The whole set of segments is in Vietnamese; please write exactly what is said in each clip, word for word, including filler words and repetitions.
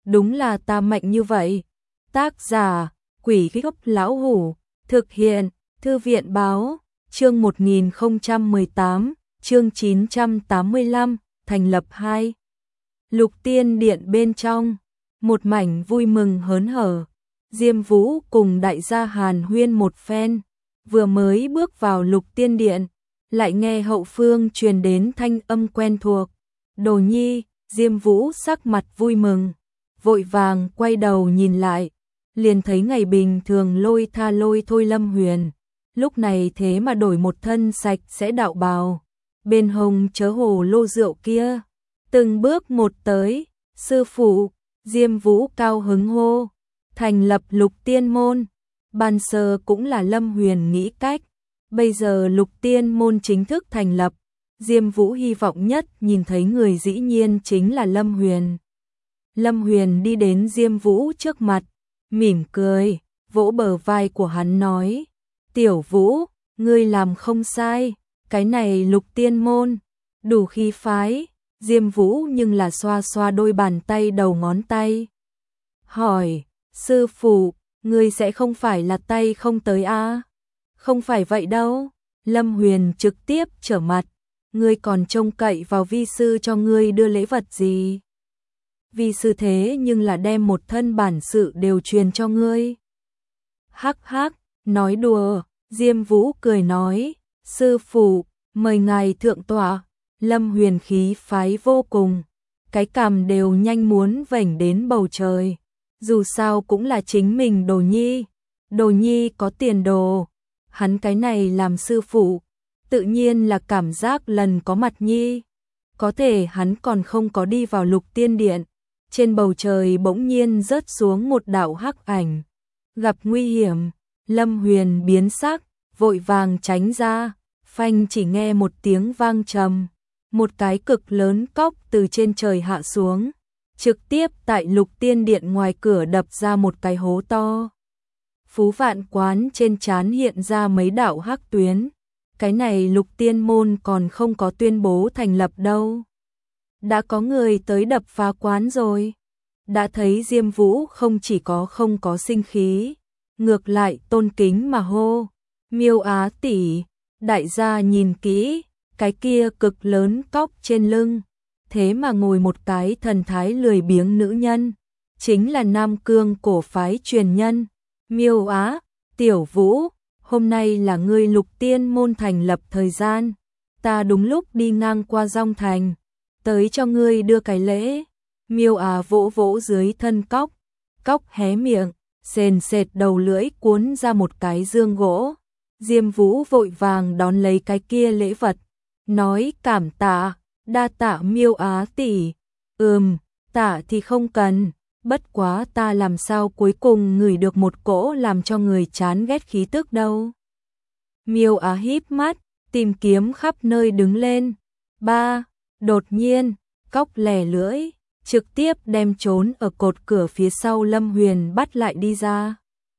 đúng là ta mạnh như vậy. Tác giả, Quỷ Gốc Lão Hủ, thực hiện, Thư viện Báo, chương một nghìn không trăm mười tám, chương chín trăm tám mươi lăm, thành lập hai. Lục Tiên Điện bên trong, một mảnh vui mừng hớn hở, Diêm Vũ cùng đại gia hàn huyên một phen, vừa mới bước vào Lục Tiên Điện, lại nghe hậu phương truyền đến thanh âm quen thuộc. Đồ Nhi, Diêm Vũ sắc mặt vui mừng, vội vàng quay đầu nhìn lại, liền thấy ngày bình thường lôi tha lôi thôi Lâm Huyền, lúc này thế mà đổi một thân sạch sẽ đạo bào, bên hông chớ hồ lô rượu kia, từng bước một tới, sư phụ, Diêm Vũ cao hứng hô, thành lập Lục Tiên môn, ban sơ cũng là Lâm Huyền nghĩ cách, bây giờ Lục Tiên môn chính thức thành lập, Diêm Vũ hy vọng nhất nhìn thấy người dĩ nhiên chính là Lâm Huyền. Lâm Huyền đi đến Diêm Vũ trước mặt, mỉm cười, vỗ bờ vai của hắn nói, Tiểu Vũ, ngươi làm không sai, cái này Lục Tiên môn, đủ khí phái. Diêm Vũ nhưng là xoa xoa đôi bàn tay đầu ngón tay. Hỏi, sư phụ, ngươi sẽ không phải là tay không tới a? À? Không phải vậy đâu. Lâm Huyền trực tiếp trở mặt, ngươi còn trông cậy vào vi sư cho ngươi đưa lễ vật gì? Vi sư thế nhưng là đem một thân bản sự đều truyền cho ngươi. Hắc hắc, nói đùa, Diêm Vũ cười nói, sư phụ, mời ngài thượng tọa. Lâm Huyền khí phái vô cùng, cái cằm đều nhanh muốn vểnh đến bầu trời, dù sao cũng là chính mình Đồ Nhi, Đồ Nhi có tiền đồ, hắn cái này làm sư phụ, tự nhiên là cảm giác lần có mặt Nhi, có thể hắn còn không có đi vào Lục Tiên Điện, trên bầu trời bỗng nhiên rớt xuống một đạo hắc ảnh, gặp nguy hiểm, Lâm Huyền biến sắc, vội vàng tránh ra, phanh chỉ nghe một tiếng vang trầm. Một cái cực lớn cốc từ trên trời hạ xuống, trực tiếp tại Lục Tiên Điện ngoài cửa đập ra một cái hố to. Phú Vạn Quán trên trán hiện ra mấy đạo hắc tuyến, cái này Lục Tiên môn còn không có tuyên bố thành lập đâu. Đã có người tới đập phá quán rồi. Đã thấy Diêm Vũ không chỉ có không có sinh khí, ngược lại tôn kính mà hô, Miêu Á tỷ, đại gia nhìn kỹ. Cái kia cực lớn cốc trên lưng, thế mà ngồi một cái thần thái lười biếng nữ nhân, chính là Nam Cương cổ phái truyền nhân, Miêu Á, Tiểu Vũ, hôm nay là ngươi Lục Tiên môn thành lập thời gian, ta đúng lúc đi ngang qua Dong Thành, tới cho ngươi đưa cái lễ. Miêu Á vỗ vỗ dưới thân cốc, cốc hé miệng, sền sệt đầu lưỡi cuốn ra một cái dương gỗ, Diêm Vũ vội vàng đón lấy cái kia lễ vật. Nói cảm tạ, đa tạ Miêu Á tỷ. Ừm, tạ thì không cần, bất quá ta làm sao cuối cùng ngửi được một cỗ làm cho người chán ghét khí tức đâu. Miêu Á híp mắt, tìm kiếm khắp nơi đứng lên. Ba, đột nhiên, cốc lẻ lưỡi, trực tiếp đem trốn ở cột cửa phía sau Lâm Huyền bắt lại đi ra.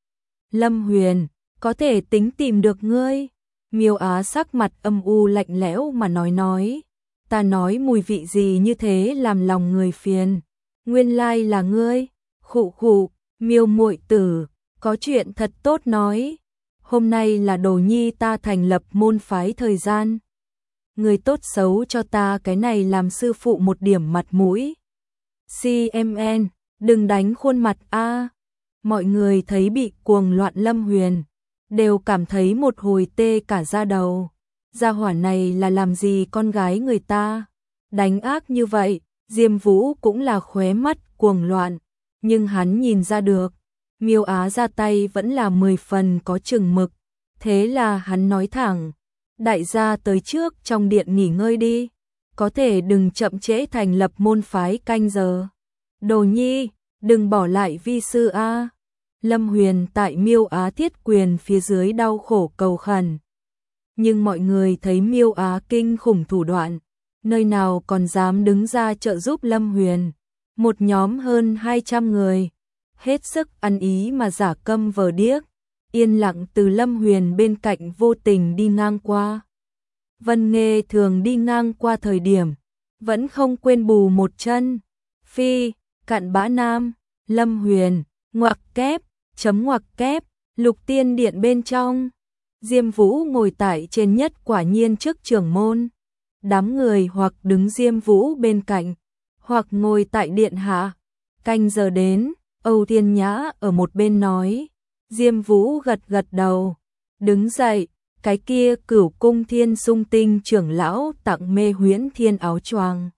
Lâm Huyền, có thể tính tìm được ngươi. Miêu Á sắc mặt âm u lạnh lẽo mà nói nói, ta nói mùi vị gì như thế làm lòng người phiền, nguyên lai là ngươi, khụ khụ, Miêu muội tử, có chuyện thật tốt nói, hôm nay là Đồ Nhi ta thành lập môn phái thời gian, người tốt xấu cho ta cái này làm sư phụ một điểm mặt mũi. xê em en, đừng đánh khuôn mặt a. Mọi người thấy bị cuồng loạn Lâm Huyền, đều cảm thấy một hồi tê cả da đầu. Gia hỏa này là làm gì con gái người ta? Đánh ác như vậy, Diêm Vũ cũng là khóe mắt cuồng loạn, nhưng hắn nhìn ra được, Miêu Á ra tay vẫn là mười phần có chừng mực, thế là hắn nói thẳng, đại gia tới trước trong điện nghỉ ngơi đi, có thể đừng chậm trễ thành lập môn phái canh giờ. Đồ Nhi, đừng bỏ lại vi sư a. Lâm Huyền tại Miêu Á thiết quyền phía dưới đau khổ cầu khẩn. Nhưng mọi người thấy Miêu Á kinh khủng thủ đoạn, nơi nào còn dám đứng ra trợ giúp Lâm Huyền. Một nhóm hơn hai trăm người, hết sức ăn ý mà giả câm vờ điếc, yên lặng từ Lâm Huyền bên cạnh vô tình đi ngang qua. Vân Nghê thường đi ngang qua thời điểm, vẫn không quên bù một chân. Phi, cặn bã nam, Lâm Huyền, ngoặc kép, chấm ngoặc kép, Lục Tiên Điện bên trong. Diêm Vũ ngồi tại trên nhất quả nhiên trước trưởng môn. Đám người hoặc đứng Diêm Vũ bên cạnh, hoặc ngồi tại điện hạ. Canh giờ đến, Âu Thiên Nhã ở một bên nói. Diêm Vũ gật gật đầu, đứng dậy, cái kia Cửu Cung Thiên Sung Tinh trưởng lão tặng Mê Huyễn Thiên áo choàng.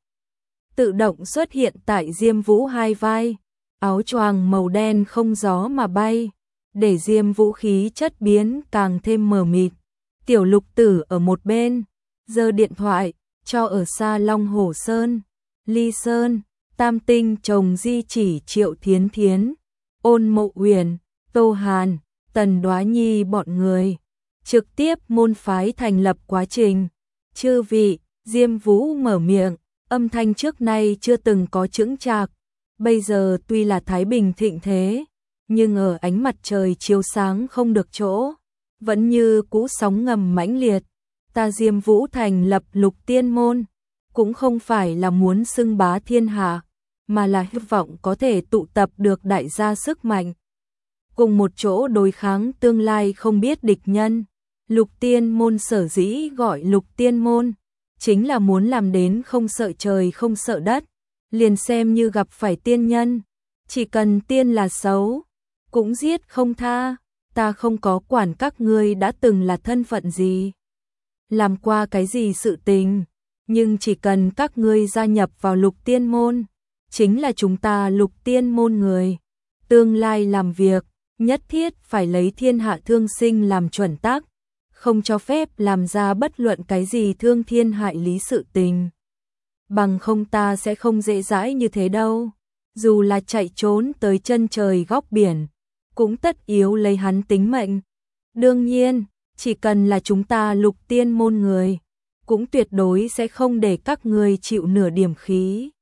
Tự động xuất hiện tại Diêm Vũ hai vai, áo choàng màu đen không gió mà bay, để Diêm Vũ khí chất biến càng thêm mờ mịt. Tiểu Lục Tử ở một bên, giơ điện thoại, cho ở xa Long Hổ Sơn, Ly Sơn, Tam Tinh chồng Di Chỉ Triệu Thiến Thiến, Ôn Mộ Uyển, Tô Hàn, Tần Đoá Nhi bọn người. Trực tiếp môn phái thành lập quá trình. Chư vị, Diêm Vũ mở miệng, âm thanh trước nay chưa từng có chững chạc. Bây giờ tuy là thái bình thịnh thế, nhưng ở ánh mặt trời chiếu sáng không được chỗ, vẫn như cũ sóng ngầm mãnh liệt. Ta Diêm Vũ thành lập Lục Tiên môn, cũng không phải là muốn xưng bá thiên hạ, mà là hy vọng có thể tụ tập được đại gia sức mạnh, cùng một chỗ đối kháng tương lai không biết địch nhân. Lục Tiên môn sở dĩ gọi Lục Tiên môn, chính là muốn làm đến không sợ trời không sợ đất, liền xem như gặp phải tiên nhân, chỉ cần tiên là xấu, cũng giết không tha. Ta không có quản các ngươi đã từng là thân phận gì, làm qua cái gì sự tình, nhưng chỉ cần các ngươi gia nhập vào Lục Tiên môn, chính là chúng ta Lục Tiên môn người. Tương lai làm việc, nhất thiết phải lấy thiên hạ thương sinh làm chuẩn tắc, không cho phép làm ra bất luận cái gì thương thiên hại lý sự tình. Bằng không ta sẽ không dễ dãi như thế đâu. Dù là chạy trốn tới chân trời góc biển, cũng tất yếu lấy hắn tính mệnh. Đương nhiên, chỉ cần là chúng ta Lục Tiên môn người, cũng tuyệt đối sẽ không để các ngươi chịu nửa điểm khí.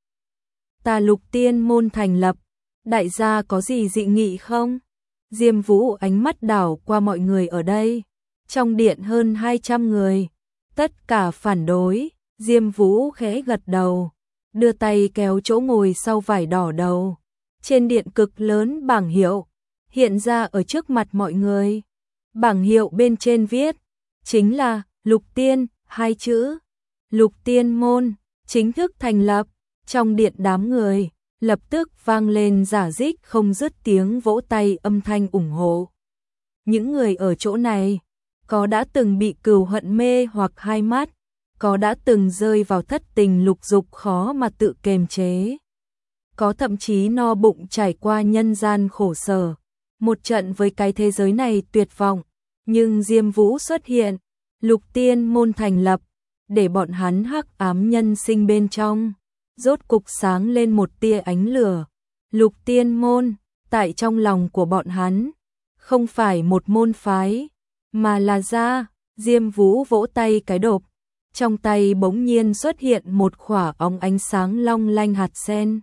Ta Lục Tiên môn thành lập, đại gia có gì dị nghị không? Diêm Vũ ánh mắt đảo qua mọi người ở đây. Trong điện hơn hai trăm người, tất cả phản đối. Diêm Vũ khẽ gật đầu, đưa tay kéo chỗ ngồi sau vải đỏ đầu. Trên điện cực lớn bảng hiệu hiện ra ở trước mặt mọi người. Bảng hiệu bên trên viết chính là Lục Tiên hai chữ. Lục Tiên môn chính thức thành lập. Trong điện đám người lập tức vang lên rả rích không dứt tiếng vỗ tay âm thanh ủng hộ. Những người ở chỗ này có đã từng bị cừu hận mê hoặc hai mắt, có đã từng rơi vào thất tình lục dục khó mà tự kiềm chế, có thậm chí no bụng trải qua nhân gian khổ sở, một trận với cái thế giới này tuyệt vọng. Nhưng Diêm Vũ xuất hiện, Lục Tiên môn thành lập, để bọn hắn hắc ám nhân sinh bên trong rốt cục sáng lên một tia ánh lửa. Lục Tiên môn, tại trong lòng của bọn hắn, không phải một môn phái, mà là gia. Diêm Vũ vỗ tay cái đột, trong tay bỗng nhiên xuất hiện một khỏa óng ánh sáng long lanh hạt sen.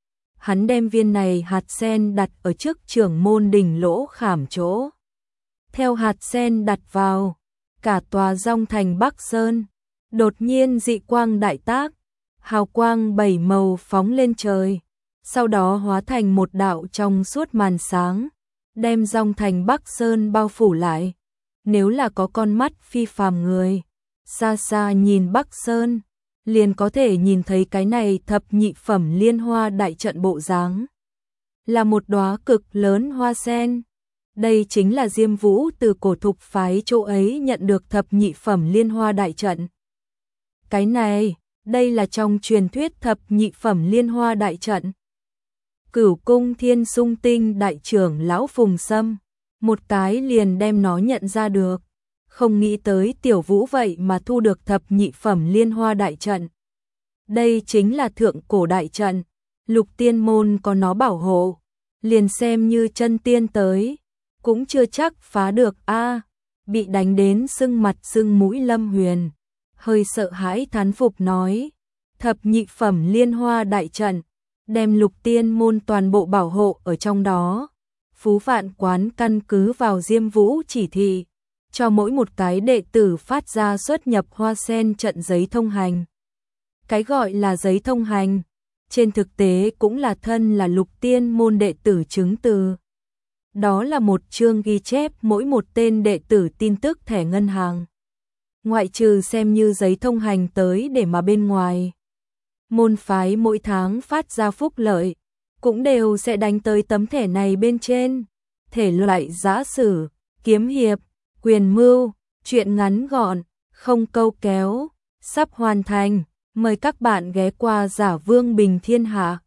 Hắn đem viên này hạt sen đặt ở trước trưởng môn đỉnh lỗ khảm chỗ. Theo hạt sen đặt vào, cả tòa Dong Thành Bắc Sơn đột nhiên dị quang đại tác, hào quang bảy màu phóng lên trời, sau đó hóa thành một đạo trong suốt màn sáng, đem Dong Thành Bắc Sơn bao phủ lại. Nếu là có con mắt phi phàm người, xa xa nhìn Bắc Sơn, liền có thể nhìn thấy cái này thập nhị phẩm liên hoa đại trận bộ dáng, là một đóa cực lớn hoa sen. Đây chính là Diêm Vũ từ cổ thục phái chỗ ấy nhận được thập nhị phẩm liên hoa đại trận. Cái này, đây là trong truyền thuyết thập nhị phẩm liên hoa đại trận. Cửu Cung Thiên Sung Tinh đại trưởng lão Phùng Sâm, một cái liền đem nó nhận ra được. Không nghĩ tới Tiểu Vũ vậy mà thu được thập nhị phẩm liên hoa đại trận. Đây chính là thượng cổ đại trận, Lục Tiên môn có nó bảo hộ, liền xem như chân tiên tới, cũng chưa chắc phá được a. À, bị đánh đến sưng mặt sưng mũi Lâm Huyền hơi sợ hãi thán phục nói, thập nhị phẩm liên hoa đại trận, đem Lục Tiên môn toàn bộ bảo hộ ở trong đó. Phú Vạn Quán căn cứ vào Diêm Vũ chỉ thị, cho mỗi một cái đệ tử phát ra xuất nhập hoa sen trận giấy thông hành. Cái gọi là giấy thông hành, trên thực tế cũng là thân là Lục Tiên môn đệ tử chứng từ. Đó là một chương ghi chép mỗi một tên đệ tử tin tức thẻ ngân hàng. Ngoại trừ xem như giấy thông hành tới để mà bên ngoài. Môn phái mỗi tháng phát ra phúc lợi, cũng đều sẽ đánh tới tấm thẻ này bên trên. Thể loại giã sử, kiếm hiệp, quyền mưu, truyện ngắn gọn, không câu kéo, sắp hoàn thành. Mời các bạn ghé qua Giả Vương Bình Thiên Hạ.